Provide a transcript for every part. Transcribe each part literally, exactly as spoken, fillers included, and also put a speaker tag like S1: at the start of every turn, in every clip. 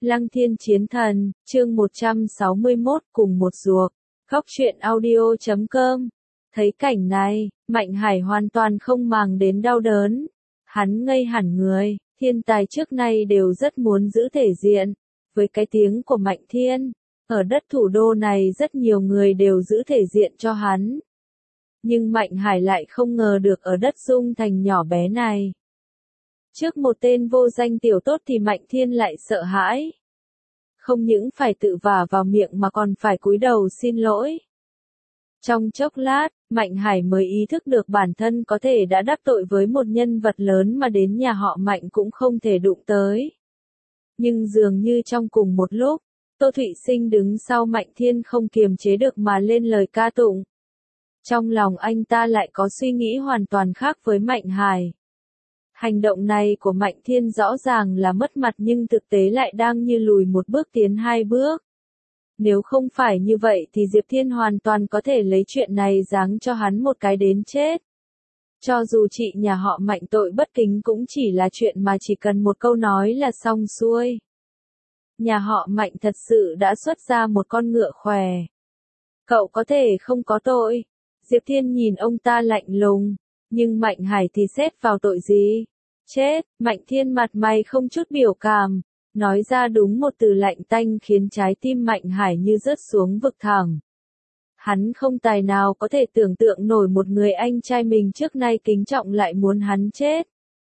S1: Lăng Thiên Chiến Thần, chương một trăm sáu mươi mốt cùng một ruột. Góc truyện audio chấm com. Thấy cảnh này, Mạnh Hải hoàn toàn không màng đến đau đớn. Hắn ngây hẳn người, thiên tài trước nay đều rất muốn giữ thể diện. Với cái tiếng của Mạnh Thiên, ở đất thủ đô này rất nhiều người đều giữ thể diện cho hắn. Nhưng Mạnh Hải lại không ngờ được ở đất Dung Thành nhỏ bé này. Trước một tên vô danh tiểu tốt thì Mạnh Thiên lại sợ hãi. Không những phải tự vả vào miệng mà còn phải cúi đầu xin lỗi. Trong chốc lát, Mạnh Hải mới ý thức được bản thân có thể đã đắc tội với một nhân vật lớn mà đến nhà họ Mạnh cũng không thể đụng tới. Nhưng dường như trong cùng một lúc, Tô Thụy Sinh đứng sau Mạnh Thiên không kiềm chế được mà lên lời ca tụng. Trong lòng anh ta lại có suy nghĩ hoàn toàn khác với Mạnh Hải. Hành động này của Mạnh Thiên rõ ràng là mất mặt nhưng thực tế lại đang như lùi một bước tiến hai bước. Nếu không phải như vậy thì Diệp Thiên hoàn toàn có thể lấy chuyện này giáng cho hắn một cái đến chết. Cho dù chị nhà họ Mạnh tội bất kính cũng chỉ là chuyện mà chỉ cần một câu nói là xong xuôi. Nhà họ Mạnh thật sự đã xuất ra một con ngựa khỏe. Cậu có thể không có tội. Diệp Thiên nhìn ông ta lạnh lùng. Nhưng Mạnh Hải thì xét vào tội gì? Chết, Mạnh Thiên mặt mày không chút biểu cảm, nói ra đúng một từ lạnh tanh khiến trái tim Mạnh Hải như rớt xuống vực thẳm. Hắn không tài nào có thể tưởng tượng nổi một người anh trai mình trước nay kính trọng lại muốn hắn chết.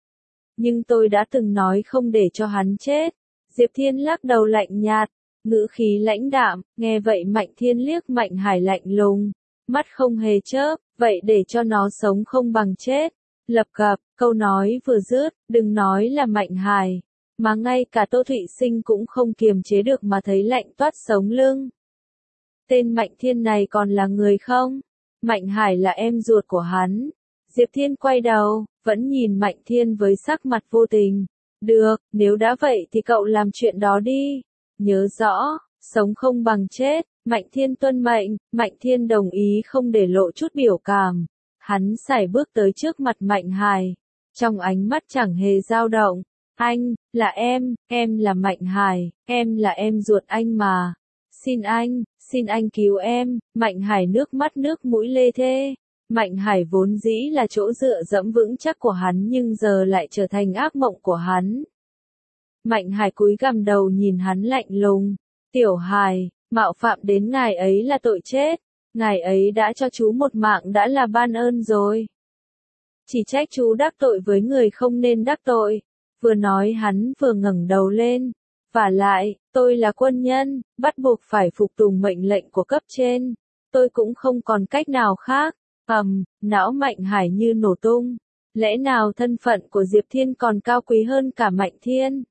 S1: Nhưng tôi đã từng nói không để cho hắn chết. Diệp Thiên lắc đầu lạnh nhạt, ngữ khí lãnh đạm, nghe vậy Mạnh Thiên liếc Mạnh Hải lạnh lùng, mắt không hề chớp, vậy để cho nó sống không bằng chết. Lập cập, câu nói vừa dứt, đừng nói là Mạnh Hải, mà ngay cả Tô Thụy Sinh cũng không kiềm chế được mà thấy lạnh toát sống lưng. Tên Mạnh Thiên này còn là người không? Mạnh Hải là em ruột của hắn. Diệp Thiên quay đầu, vẫn nhìn Mạnh Thiên với sắc mặt vô tình. Được, nếu đã vậy thì cậu làm chuyện đó đi. Nhớ rõ, sống không bằng chết. Mạnh Thiên tuân mệnh, Mạnh Thiên đồng ý không để lộ chút biểu cảm. Hắn sải bước tới trước mặt Mạnh Hải. Trong ánh mắt chẳng hề dao động. Anh, là em, em là Mạnh Hải, em là em ruột anh mà. Xin anh, xin anh cứu em. Mạnh Hải nước mắt nước mũi lê thê. Mạnh Hải vốn dĩ là chỗ dựa dẫm vững chắc của hắn nhưng giờ lại trở thành ác mộng của hắn. Mạnh Hải cúi gằm đầu nhìn hắn lạnh lùng. Tiểu Hải, mạo phạm đến ngài ấy là tội chết. Ngài ấy đã cho chú một mạng đã là ban ơn rồi. Chỉ trách chú đắc tội với người không nên đắc tội. Vừa nói hắn vừa ngẩng đầu lên. Vả lại, tôi là quân nhân, bắt buộc phải phục tùng mệnh lệnh của cấp trên. Tôi cũng không còn cách nào khác. Ầm, não Mạnh Hải như nổ tung. Lẽ nào thân phận của Diệp Thiên còn cao quý hơn cả Mạnh Thiên?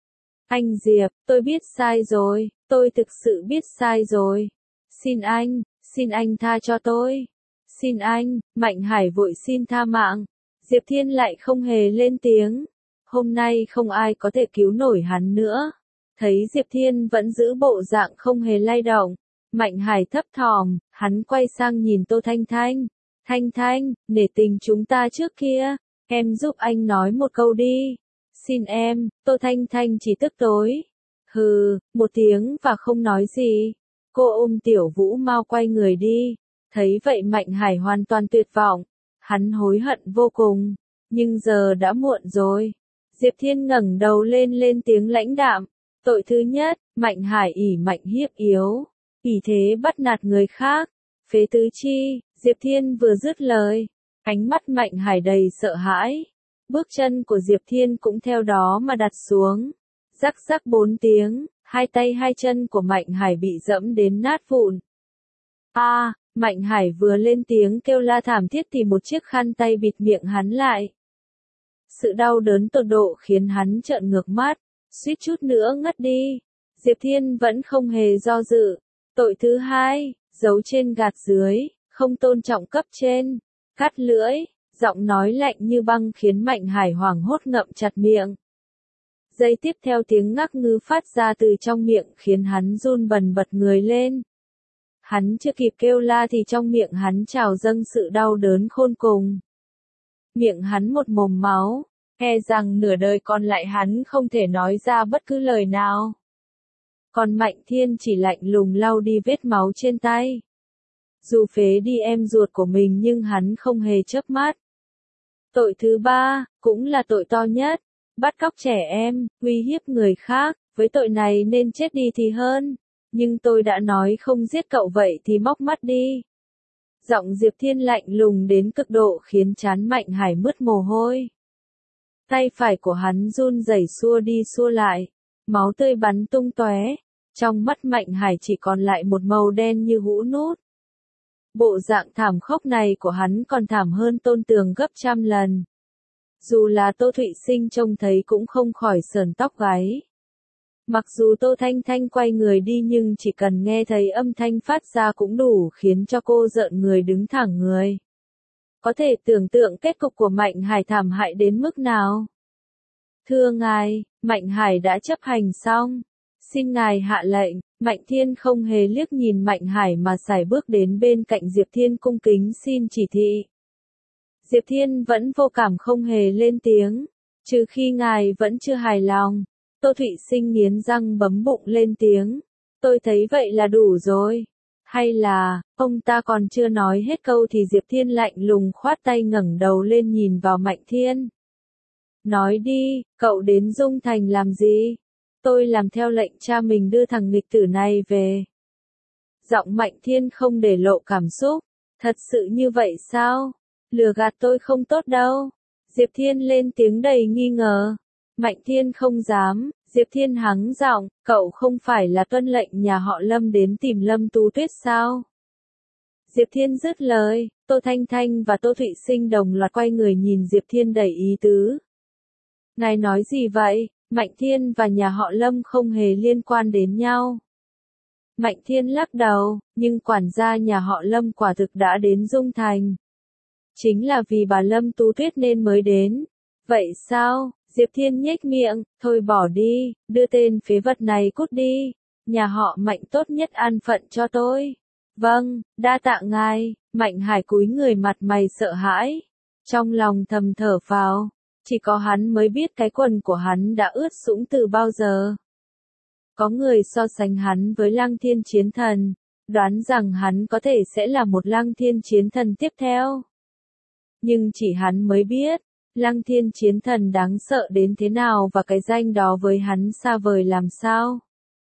S1: Anh Diệp, tôi biết sai rồi, tôi thực sự biết sai rồi. Xin anh, xin anh tha cho tôi. Xin anh, Mạnh Hải vội xin tha mạng. Diệp Thiên lại không hề lên tiếng. Hôm nay không ai có thể cứu nổi hắn nữa. Thấy Diệp Thiên vẫn giữ bộ dạng không hề lay động. Mạnh Hải thấp thỏm, hắn quay sang nhìn Tô Thanh Thanh. Thanh Thanh, nể tình chúng ta trước kia, em giúp anh nói một câu đi. Xin em, Tô Thanh Thanh chỉ tức tối. Hừ, một tiếng và không nói gì. Cô ôm Tiểu Vũ mau quay người đi. Thấy vậy Mạnh Hải hoàn toàn tuyệt vọng. Hắn hối hận vô cùng. Nhưng giờ đã muộn rồi. Diệp Thiên ngẩng đầu lên lên tiếng lãnh đạm. Tội thứ nhất, Mạnh Hải ỷ mạnh hiếp yếu. ỷ thế bắt nạt người khác. Phế tứ chi, Diệp Thiên vừa dứt lời. Ánh mắt Mạnh Hải đầy sợ hãi. Bước chân của Diệp Thiên cũng theo đó mà đặt xuống. Rắc rắc bốn tiếng, hai tay hai chân của Mạnh Hải bị dẫm đến nát vụn. A, à, Mạnh Hải vừa lên tiếng kêu la thảm thiết thì một chiếc khăn tay bịt miệng hắn lại. Sự đau đớn tột độ khiến hắn trợn ngược mắt, suýt chút nữa ngất đi. Diệp Thiên vẫn không hề do dự. Tội thứ hai, giấu trên gạt dưới, không tôn trọng cấp trên, cắt lưỡi. Giọng nói lạnh như băng khiến Mạnh Hải hoảng hốt ngậm chặt miệng. Giây tiếp theo tiếng ngắc ngứ phát ra từ trong miệng khiến hắn run bần bật người lên. Hắn chưa kịp kêu la thì trong miệng hắn trào dâng sự đau đớn khôn cùng. Miệng hắn một mồm máu, e rằng nửa đời còn lại hắn không thể nói ra bất cứ lời nào. Còn Mạnh Thiên chỉ lạnh lùng lau đi vết máu trên tay. Dù phế đi em ruột của mình nhưng hắn không hề chớp mắt. Tội thứ ba, cũng là tội to nhất, bắt cóc trẻ em, uy hiếp người khác, với tội này nên chết đi thì hơn. Nhưng tôi đã nói không giết cậu vậy thì móc mắt đi. Giọng Diệp Thiên lạnh lùng đến cực độ khiến trán Mạnh Hải mướt mồ hôi. Tay phải của hắn run rẩy xua đi xua lại, máu tươi bắn tung tóe. Trong mắt Mạnh Hải chỉ còn lại một màu đen như hũ nút. Bộ dạng thảm khốc này của hắn còn thảm hơn Tôn Tường gấp trăm lần. Dù là Tô Thụy Sinh trông thấy cũng không khỏi sởn tóc gáy. Mặc dù Tô Thanh Thanh quay người đi nhưng chỉ cần nghe thấy âm thanh phát ra cũng đủ khiến cho cô rợn người đứng thẳng người. Có thể tưởng tượng kết cục của Mạnh Hải thảm hại đến mức nào. Thưa ngài, Mạnh Hải đã chấp hành xong. Xin ngài hạ lệnh. Mạnh Thiên không hề liếc nhìn Mạnh Hải mà sải bước đến bên cạnh Diệp Thiên cung kính xin chỉ thị. Diệp Thiên vẫn vô cảm không hề lên tiếng, trừ khi ngài vẫn chưa hài lòng. Tô Thụy Sinh nghiến răng bấm bụng lên tiếng, tôi thấy vậy là đủ rồi. Hay là, ông ta còn chưa nói hết câu thì Diệp Thiên lạnh lùng khoát tay ngẩng đầu lên nhìn vào Mạnh Thiên. Nói đi, cậu đến Dung Thành làm gì? Tôi làm theo lệnh cha mình đưa thằng nghịch tử này về. Giọng Mạnh Thiên không để lộ cảm xúc. Thật sự như vậy sao? Lừa gạt tôi không tốt đâu. Diệp Thiên lên tiếng đầy nghi ngờ. Mạnh Thiên không dám. Diệp Thiên hắng giọng, cậu không phải là tuân lệnh nhà họ Lâm đến tìm Lâm Tú Tuyết sao? Diệp Thiên dứt lời, Tô Thanh Thanh và Tô Thụy Sinh đồng loạt quay người nhìn Diệp Thiên đầy ý tứ. Ngài nói gì vậy? Mạnh Thiên và nhà họ Lâm không hề liên quan đến nhau. Mạnh Thiên lắc đầu, nhưng quản gia nhà họ Lâm quả thực đã đến Dung Thành. Chính là vì bà Lâm Tú Tuyết nên mới đến. Vậy sao? Diệp Thiên nhếch miệng, thôi bỏ đi, đưa tên phế vật này cút đi. Nhà họ Mạnh tốt nhất an phận cho tôi. Vâng, đa tạ ngài. Mạnh Hải cúi người mặt mày sợ hãi. Trong lòng thầm thở phào. Chỉ có hắn mới biết cái quần của hắn đã ướt sũng từ bao giờ. Có người so sánh hắn với Lăng Thiên Chiến Thần, đoán rằng hắn có thể sẽ là một Lăng Thiên Chiến Thần tiếp theo. Nhưng chỉ hắn mới biết, Lăng Thiên Chiến Thần đáng sợ đến thế nào và cái danh đó với hắn xa vời làm sao.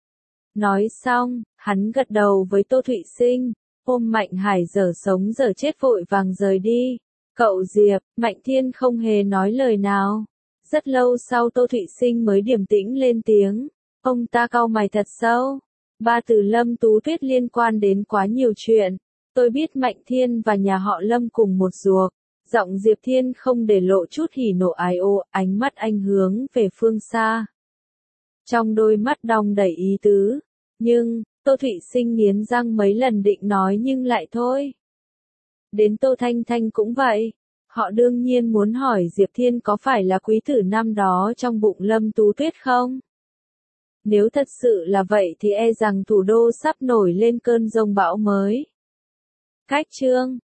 S1: Nói xong, hắn gật đầu với Tô Thụy Sinh, ôm Mạnh Hải dở sống dở chết vội vàng rời đi. Cậu Diệp, Mạnh Thiên không hề nói lời nào. Rất lâu sau Tô Thụy Sinh mới điềm tĩnh lên tiếng. Ông ta cau mày thật sâu. Ba từ Lâm Tú Tuyết liên quan đến quá nhiều chuyện. Tôi biết Mạnh Thiên và nhà họ Lâm cùng một ruột. Giọng Diệp Thiên không để lộ chút hỉ nộ ái ố, ánh mắt anh hướng về phương xa. Trong đôi mắt đong đầy ý tứ. Nhưng, Tô Thụy Sinh nghiến răng mấy lần định nói nhưng lại thôi. Đến Tô Thanh Thanh cũng vậy. Họ đương nhiên muốn hỏi Diệp Thiên có phải là quý tử năm đó trong bụng Lâm Tú Tuyết không? Nếu thật sự là vậy thì e rằng thủ đô sắp nổi lên cơn giông bão mới. Cách chương